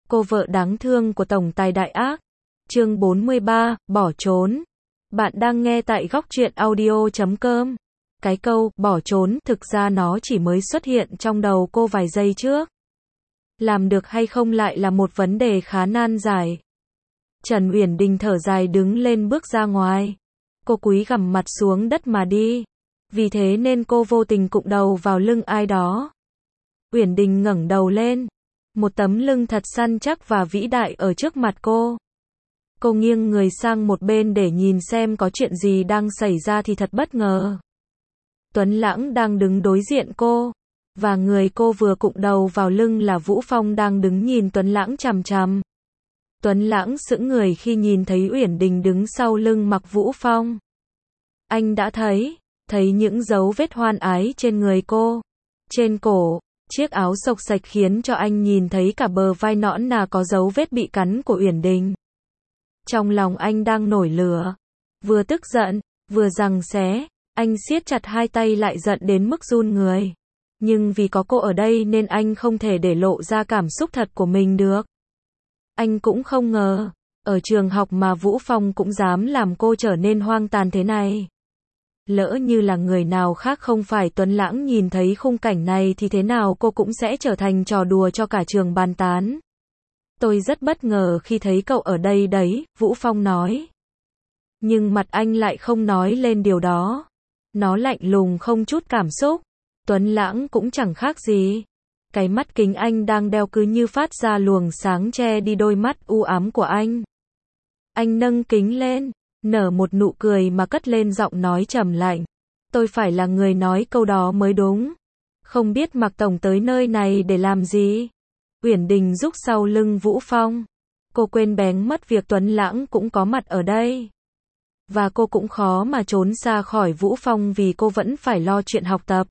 Cô vợ đáng thương của tổng tài đại ác. Chương 43, bỏ trốn. Bạn đang nghe tại góc truyện audio.com. Cái câu, bỏ trốn, thực ra nó chỉ mới xuất hiện trong đầu cô vài giây trước. Làm được hay không lại là một vấn đề khá nan giải. Trần Uyển Đình thở dài đứng lên bước ra ngoài. Cô cúi gằm mặt xuống đất mà đi. Vì thế nên cô vô tình cụng đầu vào lưng ai đó. Uyển Đình ngẩng đầu lên. Một tấm lưng thật săn chắc và vĩ đại ở trước mặt cô. Cô nghiêng người sang một bên để nhìn xem có chuyện gì đang xảy ra thì thật bất ngờ. Tuấn Lãng đang đứng đối diện cô. Và người cô vừa cụng đầu vào lưng là Vũ Phong đang đứng nhìn Tuấn Lãng chằm chằm. Tuấn Lãng sững người khi nhìn thấy Uyển Đình đứng sau lưng mặc Vũ Phong. Anh đã thấy những dấu vết hoan ái trên người cô. Trên cổ, chiếc áo xộc xạch khiến cho anh nhìn thấy cả bờ vai nõn nà có dấu vết bị cắn của Uyển Đình. Trong lòng anh đang nổi lửa. Vừa tức giận, vừa giằng xé, anh siết chặt hai tay lại giận đến mức run người. Nhưng vì có cô ở đây nên anh không thể để lộ ra cảm xúc thật của mình được. Anh cũng không ngờ, ở trường học mà Vũ Phong cũng dám làm cô trở nên hoang tàn thế này. Lỡ như là người nào khác không phải Tuấn Lãng nhìn thấy khung cảnh này thì thế nào cô cũng sẽ trở thành trò đùa cho cả trường bàn tán. Tôi rất bất ngờ khi thấy cậu ở đây đấy, Vũ Phong nói. Nhưng mặt anh lại không nói lên điều đó. Nó lạnh lùng không chút cảm xúc. Tuấn Lãng cũng chẳng khác gì. Cái mắt kính anh đang đeo cứ như phát ra luồng sáng che đi đôi mắt u ám của anh. Anh nâng kính lên, nở một nụ cười mà cất lên giọng nói trầm lạnh. Tôi phải là người nói câu đó mới đúng. Không biết Mạc Tổng tới nơi này để làm gì? Uyển Đình rúc sau lưng Vũ Phong. Cô quên bén mất việc Tuấn Lãng cũng có mặt ở đây. Và cô cũng khó mà trốn xa khỏi Vũ Phong vì cô vẫn phải lo chuyện học tập.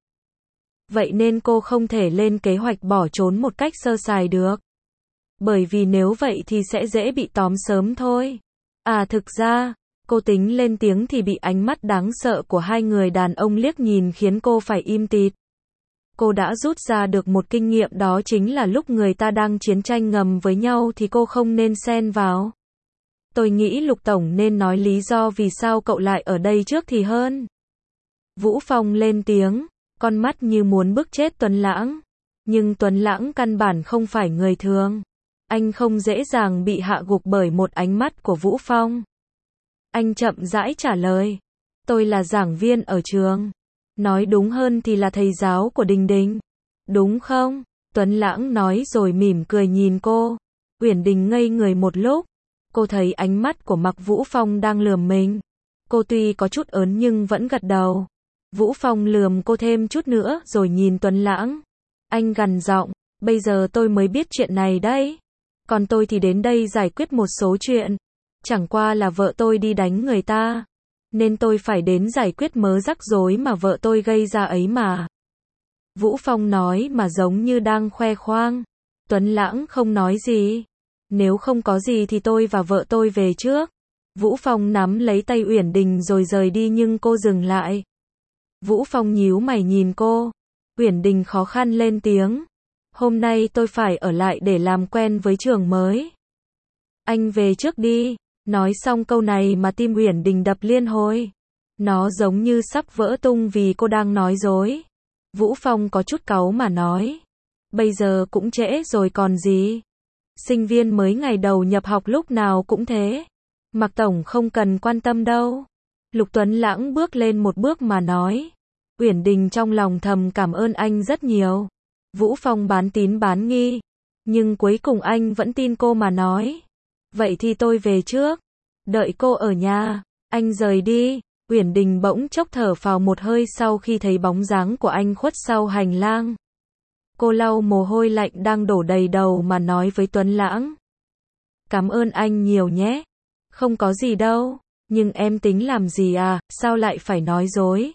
Vậy nên cô không thể lên kế hoạch bỏ trốn một cách sơ sài được. Bởi vì nếu vậy thì sẽ dễ bị tóm sớm thôi. À thực ra, cô tính lên tiếng thì bị ánh mắt đáng sợ của hai người đàn ông liếc nhìn khiến cô phải im tịt. Cô đã rút ra được một kinh nghiệm, đó chính là lúc người ta đang chiến tranh ngầm với nhau thì cô không nên xen vào. Tôi nghĩ Lục Tổng nên nói lý do vì sao cậu lại ở đây trước thì hơn. Vũ Phong lên tiếng, con mắt như muốn bức chết Tuấn Lãng. Nhưng Tuấn Lãng căn bản không phải người thường. Anh không dễ dàng bị hạ gục bởi một ánh mắt của Vũ Phong. Anh chậm rãi trả lời. Tôi là giảng viên ở trường. Nói đúng hơn thì là thầy giáo của Đình Đình. Đúng không? Tuấn Lãng nói rồi mỉm cười nhìn cô. Uyển Đình ngây người một lúc. Cô thấy ánh mắt của Mạc Vũ Phong đang lườm mình. Cô tuy có chút ớn nhưng vẫn gật đầu. Vũ Phong lườm cô thêm chút nữa rồi nhìn Tuấn Lãng. Anh gằn giọng, bây giờ tôi mới biết chuyện này đấy. Còn tôi thì đến đây giải quyết một số chuyện. Chẳng qua là vợ tôi đi đánh người ta. Nên tôi phải đến giải quyết mớ rắc rối mà vợ tôi gây ra ấy mà. Vũ Phong nói mà giống như đang khoe khoang. Tuấn Lãng không nói gì. Nếu không có gì thì tôi và vợ tôi về trước. Vũ Phong nắm lấy tay Uyển Đình rồi rời đi nhưng cô dừng lại. Vũ Phong nhíu mày nhìn cô. Uyển Đình khó khăn lên tiếng. Hôm nay tôi phải ở lại để làm quen với trường mới. Anh về trước đi. Nói xong câu này mà tim Uyển Đình đập liên hồi. Nó giống như sắp vỡ tung vì cô đang nói dối. Vũ Phong có chút cáu mà nói. Bây giờ cũng trễ rồi còn gì. Sinh viên mới ngày đầu nhập học lúc nào cũng thế. Mạc Tổng không cần quan tâm đâu. Lục Tuấn Lãng bước lên một bước mà nói. Uyển Đình trong lòng thầm cảm ơn anh rất nhiều. Vũ Phong bán tín bán nghi. Nhưng cuối cùng anh vẫn tin cô mà nói. Vậy thì tôi về trước. Đợi cô ở nhà. Anh rời đi. Uyển Đình bỗng chốc thở phào một hơi sau khi thấy bóng dáng của anh khuất sau hành lang. Cô lau mồ hôi lạnh đang đổ đầy đầu mà nói với Tuấn Lãng. Cảm ơn anh nhiều nhé. Không có gì đâu. Nhưng em tính làm gì à, sao lại phải nói dối?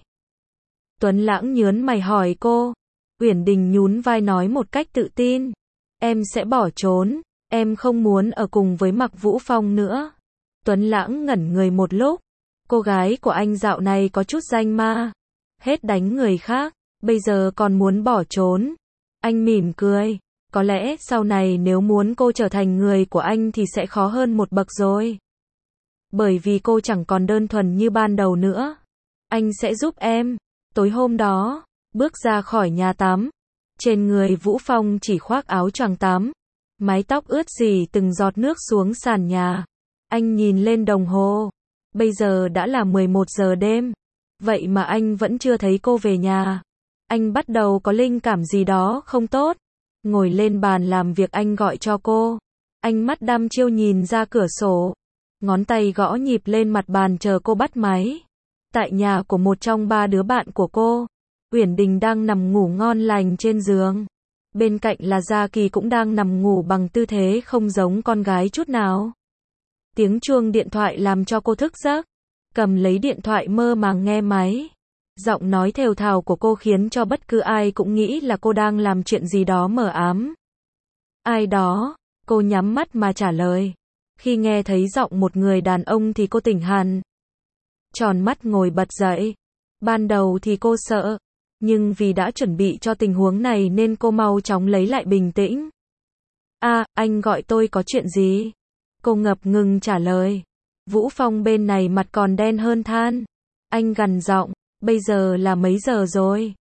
Tuấn Lãng nhớn mày hỏi cô. Uyển Đình nhún vai nói một cách tự tin. Em sẽ bỏ trốn. Em không muốn ở cùng với Mạc Vũ Phong nữa. Tuấn Lãng ngẩn người một lúc. Cô gái của anh dạo này có chút danh ma. Hết đánh người khác, bây giờ còn muốn bỏ trốn. Anh mỉm cười. Có lẽ sau này nếu muốn cô trở thành người của anh thì sẽ khó hơn một bậc rồi. Bởi vì cô chẳng còn đơn thuần như ban đầu nữa. Anh sẽ giúp em. Tối hôm đó, bước ra khỏi nhà tắm. Trên người Vũ Phong chỉ khoác áo choàng tắm. Mái tóc ướt rỉ từng giọt nước xuống sàn nhà. Anh nhìn lên đồng hồ. Bây giờ đã là 11 giờ đêm. Vậy mà anh vẫn chưa thấy cô về nhà. Anh bắt đầu có linh cảm gì đó không tốt. Ngồi lên bàn làm việc anh gọi cho cô. Anh mắt đăm chiêu nhìn ra cửa sổ. Ngón tay gõ nhịp lên mặt bàn chờ cô bắt máy. Tại nhà của một trong 3 đứa bạn của cô, Uyển Đình đang nằm ngủ ngon lành trên giường. Bên cạnh là Gia Kỳ cũng đang nằm ngủ bằng tư thế không giống con gái chút nào. Tiếng chuông điện thoại làm cho cô thức giấc. Cầm lấy điện thoại mơ màng nghe máy. Giọng nói thều thào của cô khiến cho bất cứ ai cũng nghĩ là cô đang làm chuyện gì đó mờ ám. Ai đó? Cô nhắm mắt mà trả lời. Khi nghe thấy giọng một người đàn ông thì cô tỉnh hẳn. Tròn mắt ngồi bật dậy. Ban đầu thì cô sợ, nhưng vì đã chuẩn bị cho tình huống này nên cô mau chóng lấy lại bình tĩnh. Anh gọi tôi có chuyện gì? Cô ngập ngừng trả lời. Vũ Phong bên này mặt còn đen hơn than. Anh gằn giọng, bây giờ là mấy giờ rồi?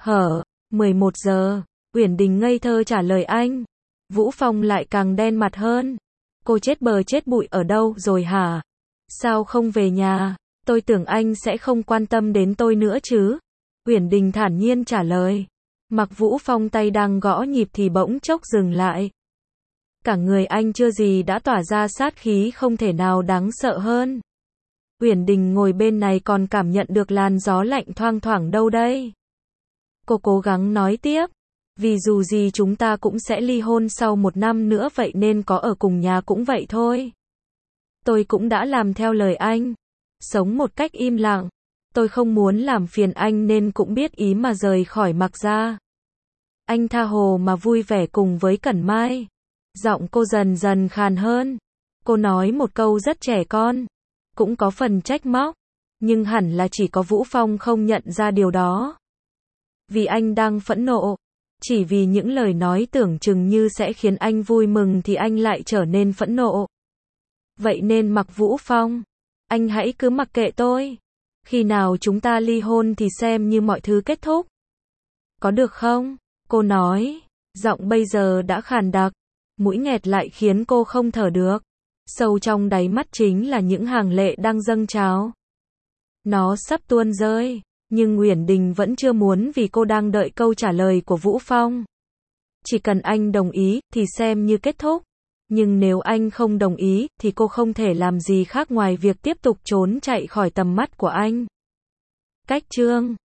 11 giờ. Uyển Đình ngây thơ trả lời anh. Vũ Phong lại càng đen mặt hơn. Cô chết bờ chết bụi ở đâu rồi hả? Sao không về nhà? Tôi tưởng anh sẽ không quan tâm đến tôi nữa chứ. Uyển Đình thản nhiên trả lời. Mặc Vũ Phong tay đang gõ nhịp thì bỗng chốc dừng lại. Cả người anh chưa gì đã tỏa ra sát khí không thể nào đáng sợ hơn. Uyển Đình ngồi bên này còn cảm nhận được làn gió lạnh thoang thoảng đâu đây. Cô cố gắng nói tiếp. Vì dù gì chúng ta cũng sẽ ly hôn sau 1 năm nữa vậy nên có ở cùng nhà cũng vậy thôi. Tôi cũng đã làm theo lời anh. Sống một cách im lặng. Tôi không muốn làm phiền anh nên cũng biết ý mà rời khỏi Mạc Gia. Anh tha hồ mà vui vẻ cùng với Cẩn Mai. Giọng cô dần dần khàn hơn. Cô nói một câu rất trẻ con. Cũng có phần trách móc. Nhưng hẳn là chỉ có Vũ Phong không nhận ra điều đó. Vì anh đang phẫn nộ. Chỉ vì những lời nói tưởng chừng như sẽ khiến anh vui mừng thì anh lại trở nên phẫn nộ. Vậy nên mặc Vũ Phong. Anh hãy cứ mặc kệ tôi. Khi nào chúng ta ly hôn thì xem như mọi thứ kết thúc. Có được không? Cô nói. Giọng bây giờ đã khàn đặc. Mũi nghẹt lại khiến cô không thở được. Sâu trong đáy mắt chính là những hàng lệ đang dâng trào. Nó sắp tuôn rơi. Nhưng Uyển Đình vẫn chưa muốn vì cô đang đợi câu trả lời của Vũ Phong. Chỉ cần anh đồng ý thì xem như kết thúc. Nhưng nếu anh không đồng ý thì cô không thể làm gì khác ngoài việc tiếp tục trốn chạy khỏi tầm mắt của anh. Cách chương